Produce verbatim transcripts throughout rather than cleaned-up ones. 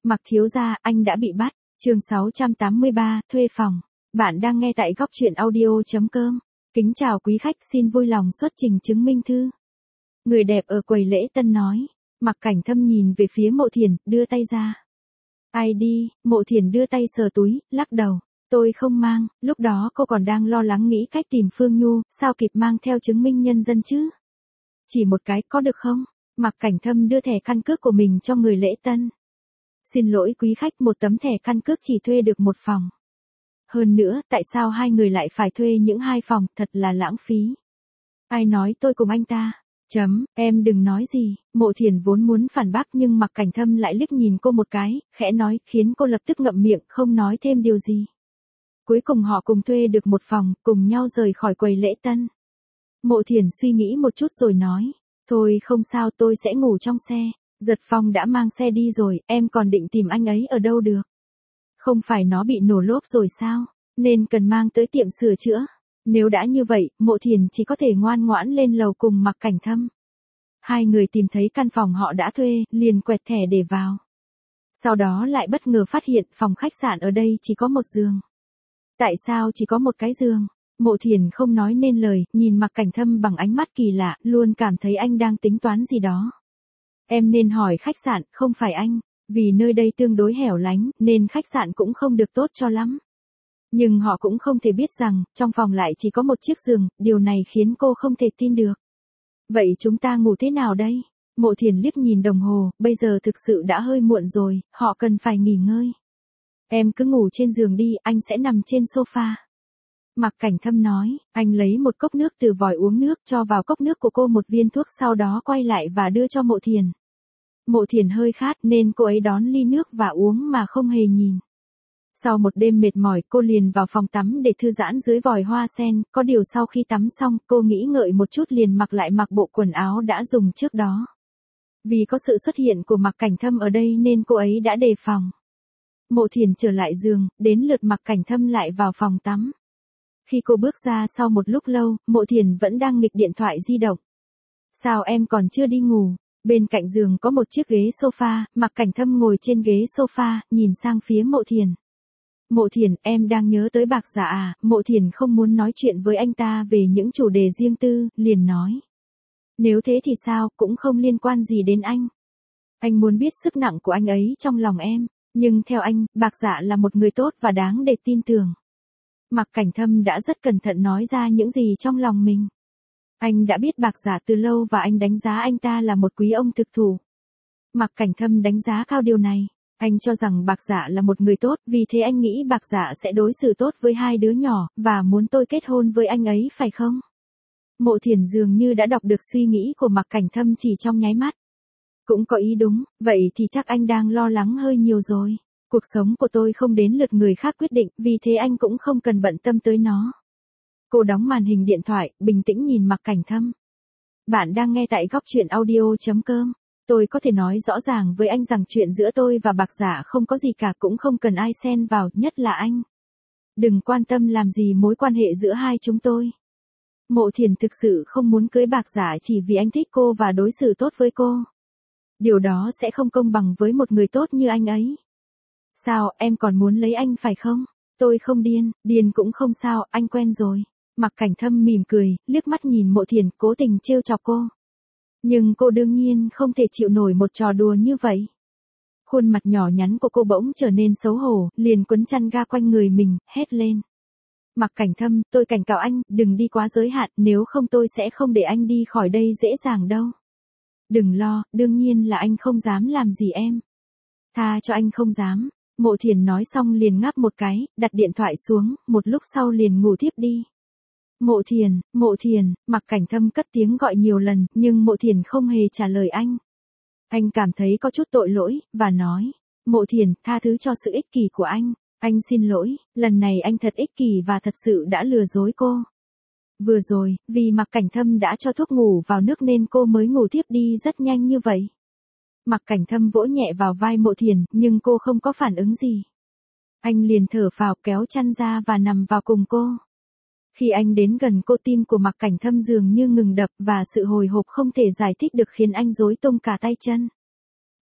Mặc thiếu gia, anh đã bị bắt. Chương sáu trăm tám mươi ba, thuê phòng. Bạn đang nghe tại góc truyện audio chấm com. Kính chào quý khách, xin vui lòng xuất trình chứng minh thư. Người đẹp ở quầy lễ tân nói. Mặc Cảnh Thâm nhìn về phía Mộ Thiền, đưa tay ra. Ai đi? Mộ Thiền đưa tay sờ túi, lắc đầu. Tôi không mang. Lúc đó cô còn đang lo lắng nghĩ cách tìm Phương Nhu, sao kịp mang theo chứng minh nhân dân chứ? Chỉ một cái, có được không? Mặc Cảnh Thâm đưa thẻ căn cước của mình cho người lễ tân. Xin lỗi quý khách, một tấm thẻ căn cước chỉ thuê được một phòng. Hơn nữa, tại sao hai người lại phải thuê những hai phòng, thật là lãng phí. Ai nói tôi cùng anh ta? Chấm, em đừng nói gì. Mộ Thiền vốn muốn phản bác nhưng Mặc Cảnh Thâm lại liếc nhìn cô một cái, khẽ nói, khiến cô lập tức ngậm miệng, không nói thêm điều gì. Cuối cùng họ cùng thuê được một phòng, cùng nhau rời khỏi quầy lễ tân. Mộ Thiền suy nghĩ một chút rồi nói, thôi không sao, tôi sẽ ngủ trong xe. Giật Phong đã mang xe đi rồi, em còn định tìm anh ấy ở đâu được? Không phải nó bị nổ lốp rồi sao? Nên cần mang tới tiệm sửa chữa. Nếu đã như vậy, Mộ Thiền chỉ có thể ngoan ngoãn lên lầu cùng Mặc Cảnh Thâm. Hai người tìm thấy căn phòng họ đã thuê, liền quẹt thẻ để vào. Sau đó lại bất ngờ phát hiện phòng khách sạn ở đây chỉ có một giường. Tại sao chỉ có một cái giường? Mộ Thiền không nói nên lời, nhìn Mặc Cảnh Thâm bằng ánh mắt kỳ lạ, luôn cảm thấy anh đang tính toán gì đó. Em nên hỏi khách sạn, không phải anh, vì nơi đây tương đối hẻo lánh, nên khách sạn cũng không được tốt cho lắm. Nhưng họ cũng không thể biết rằng, trong phòng lại chỉ có một chiếc giường, điều này khiến cô không thể tin được. Vậy chúng ta ngủ thế nào đây? Mộ Thiền liếc nhìn đồng hồ, bây giờ thực sự đã hơi muộn rồi, họ cần phải nghỉ ngơi. Em cứ ngủ trên giường đi, anh sẽ nằm trên sofa. Mặc Cảnh Thâm nói, anh lấy một cốc nước từ vòi uống nước, cho vào cốc nước của cô một viên thuốc, sau đó quay lại và đưa cho Mộ Thiền. Mộ Thiền hơi khát nên cô ấy đón ly nước và uống mà không hề nhìn. Sau một đêm mệt mỏi, cô liền vào phòng tắm để thư giãn dưới vòi hoa sen, có điều sau khi tắm xong, cô nghĩ ngợi một chút liền mặc lại mặc bộ quần áo đã dùng trước đó. Vì có sự xuất hiện của Mặc Cảnh Thâm ở đây nên cô ấy đã đề phòng. Mộ Thiền trở lại giường, đến lượt Mặc Cảnh Thâm lại vào phòng tắm. Khi cô bước ra sau một lúc lâu, Mộ Thiền vẫn đang nghịch điện thoại di động. Sao em còn chưa đi ngủ? Bên cạnh giường có một chiếc ghế sofa, Mặc Cảnh Thâm ngồi trên ghế sofa, nhìn sang phía Mộ Thiền. Mộ Thiền, em đang nhớ tới Bạc Dạ à? Mộ Thiền không muốn nói chuyện với anh ta về những chủ đề riêng tư, liền nói. Nếu thế thì sao, cũng không liên quan gì đến anh. Anh muốn biết sức nặng của anh ấy trong lòng em, nhưng theo anh, Bạc Dạ là một người tốt và đáng để tin tưởng. Mặc Cảnh Thâm đã rất cẩn thận nói ra những gì trong lòng mình. Anh đã biết Bạc Dạ từ lâu và anh đánh giá anh ta là một quý ông thực thụ. Mặc Cảnh Thâm đánh giá cao điều này. Anh cho rằng Bạc Dạ là một người tốt, vì thế anh nghĩ Bạc Dạ sẽ đối xử tốt với hai đứa nhỏ, và muốn tôi kết hôn với anh ấy phải không? Mộ Thiền dường như đã đọc được suy nghĩ của Mặc Cảnh Thâm chỉ trong nháy mắt. Cũng có ý đúng, vậy thì chắc anh đang lo lắng hơi nhiều rồi. Cuộc sống của tôi không đến lượt người khác quyết định, vì thế anh cũng không cần bận tâm tới nó. Cô đóng màn hình điện thoại, bình tĩnh nhìn Mặc Cảnh Thâm. Bạn đang nghe tại góc truyện audio chấm com. Tôi có thể nói rõ ràng với anh rằng chuyện giữa tôi và Bạc Dạ không có gì cả, cũng không cần ai xen vào, nhất là anh. Đừng quan tâm làm gì mối quan hệ giữa hai chúng tôi. Mộ Thiền thực sự không muốn cưới Bạc Dạ chỉ vì anh thích cô và đối xử tốt với cô. Điều đó sẽ không công bằng với một người tốt như anh ấy. Sao, em còn muốn lấy anh phải không? Tôi không điên, điên cũng không sao, anh quen rồi. Mặc Cảnh Thâm mỉm cười, liếc mắt nhìn Mộ Thiền, cố tình trêu chọc cô. Nhưng cô đương nhiên không thể chịu nổi một trò đùa như vậy. Khuôn mặt nhỏ nhắn của cô bỗng trở nên xấu hổ, liền quấn chăn ga quanh người mình, hét lên. Mặc Cảnh Thâm, tôi cảnh cáo anh, đừng đi quá giới hạn, nếu không tôi sẽ không để anh đi khỏi đây dễ dàng đâu. Đừng lo, đương nhiên là anh không dám làm gì em. Tha cho anh không dám. Mộ Thiền nói xong liền ngáp một cái, đặt điện thoại xuống, một lúc sau liền ngủ thiếp đi. Mộ Thiền, Mộ Thiền, Mặc Cảnh Thâm cất tiếng gọi nhiều lần, nhưng Mộ Thiền không hề trả lời anh. Anh cảm thấy có chút tội lỗi, và nói, Mộ Thiền, tha thứ cho sự ích kỷ của anh, anh xin lỗi, lần này anh thật ích kỷ và thật sự đã lừa dối cô. Vừa rồi, vì Mặc Cảnh Thâm đã cho thuốc ngủ vào nước nên cô mới ngủ thiếp đi rất nhanh như vậy. Mặc Cảnh Thâm vỗ nhẹ vào vai Mộ Thiền, nhưng cô không có phản ứng gì. Anh liền thở phào, kéo chăn ra và nằm vào cùng cô. Khi anh đến gần cô, tim của Mặc Cảnh Thâm dường như ngừng đập và sự hồi hộp không thể giải thích được khiến anh rối tung cả tay chân.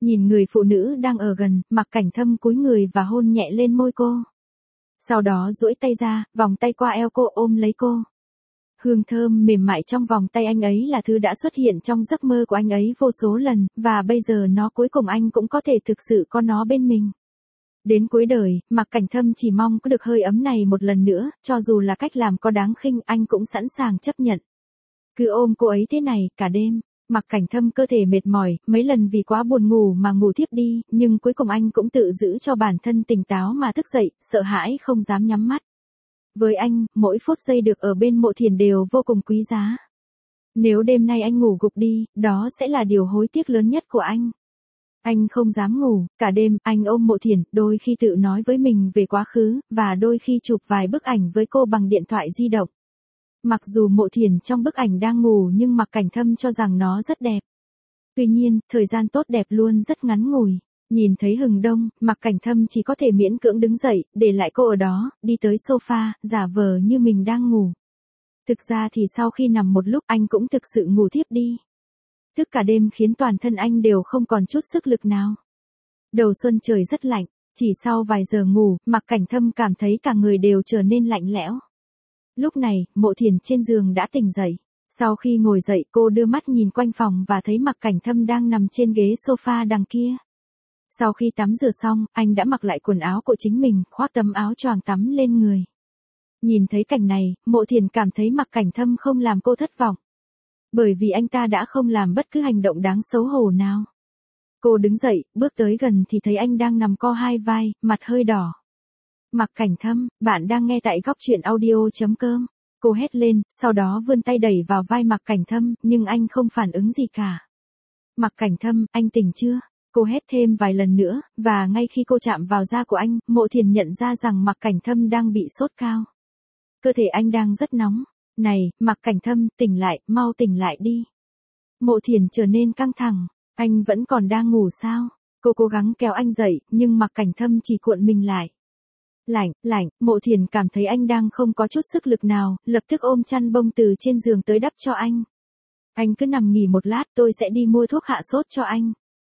Nhìn người phụ nữ đang ở gần, Mạc Cảnh Thâm cúi người và hôn nhẹ lên môi cô. Sau đó duỗi tay ra, vòng tay qua eo cô ôm lấy cô. Hương thơm mềm mại trong vòng tay anh ấy là thứ đã xuất hiện trong giấc mơ của anh ấy vô số lần, và bây giờ nó cuối cùng anh cũng có thể thực sự có nó bên mình. Đến cuối đời, Mạc Cảnh Thâm chỉ mong có được hơi ấm này một lần nữa, cho dù là cách làm có đáng khinh anh cũng sẵn sàng chấp nhận. Cứ ôm cô ấy thế này, cả đêm. Mạc Cảnh Thâm cơ thể mệt mỏi, mấy lần vì quá buồn ngủ mà ngủ thiếp đi, nhưng cuối cùng anh cũng tự giữ cho bản thân tỉnh táo mà thức dậy, sợ hãi không dám nhắm mắt. Với anh, mỗi phút giây được ở bên Mộ Thiền đều vô cùng quý giá. Nếu đêm nay anh ngủ gục đi, đó sẽ là điều hối tiếc lớn nhất của anh. Anh không dám ngủ, cả đêm, anh ôm Mộ Thiền, đôi khi tự nói với mình về quá khứ, và đôi khi chụp vài bức ảnh với cô bằng điện thoại di động. Mặc dù Mộ Thiền trong bức ảnh đang ngủ nhưng Mạc Cảnh Thâm cho rằng nó rất đẹp. Tuy nhiên, thời gian tốt đẹp luôn rất ngắn ngủi. Nhìn thấy hừng đông, Mạc Cảnh Thâm chỉ có thể miễn cưỡng đứng dậy, để lại cô ở đó, đi tới sofa, giả vờ như mình đang ngủ. Thực ra thì sau khi nằm một lúc anh cũng thực sự ngủ thiếp đi. Thức cả đêm khiến toàn thân anh đều không còn chút sức lực nào. Đầu xuân trời rất lạnh, chỉ sau vài giờ ngủ, Mạc Cảnh Thâm cảm thấy cả người đều trở nên lạnh lẽo. Lúc này, Mộ Thiền trên giường đã tỉnh dậy. Sau khi ngồi dậy cô đưa mắt nhìn quanh phòng và thấy Mạc Cảnh Thâm đang nằm trên ghế sofa đằng kia. Sau khi tắm rửa xong, anh đã mặc lại quần áo của chính mình, khoác tấm áo choàng tắm lên người. Nhìn thấy cảnh này, Mộ Thiền cảm thấy Mạc Cảnh Thâm không làm cô thất vọng. Bởi vì anh ta đã không làm bất cứ hành động đáng xấu hổ nào. Cô đứng dậy, bước tới gần thì thấy anh đang nằm co hai vai, mặt hơi đỏ. Mạc Cảnh Thâm, bạn đang nghe tại góc truyện audio chấm com. Cô hét lên, sau đó vươn tay đẩy vào vai Mạc Cảnh Thâm, nhưng anh không phản ứng gì cả. Mạc Cảnh Thâm, anh tỉnh chưa? Cô hét thêm vài lần nữa, và ngay khi cô chạm vào da của anh, Mộ Thiền nhận ra rằng Mạc Cảnh Thâm đang bị sốt cao. Cơ thể anh đang rất nóng. Này, Mạc Cảnh Thâm, tỉnh lại, mau tỉnh lại đi. Mộ Thiền trở nên căng thẳng. Anh vẫn còn đang ngủ sao? Cô cố gắng kéo anh dậy, nhưng Mạc Cảnh Thâm chỉ cuộn mình lại. Lạnh, lạnh, Mộ Thiền cảm thấy anh đang không có chút sức lực nào, lập tức ôm chăn bông từ trên giường tới đắp cho anh. Anh cứ nằm nghỉ một lát, tôi sẽ đi mua thuốc hạ sốt cho anh.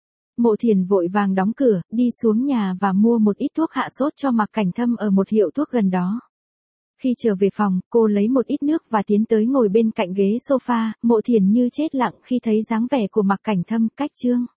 Mộ Thiền vội vàng đóng cửa, đi xuống nhà và mua một ít thuốc hạ sốt cho Mạc Cảnh Thâm ở một hiệu thuốc gần đó. Khi trở về phòng, cô lấy một ít nước và tiến tới ngồi bên cạnh ghế sofa, Mộ Thiền như chết lặng khi thấy dáng vẻ của Mạc Cảnh Thâm. Cách chương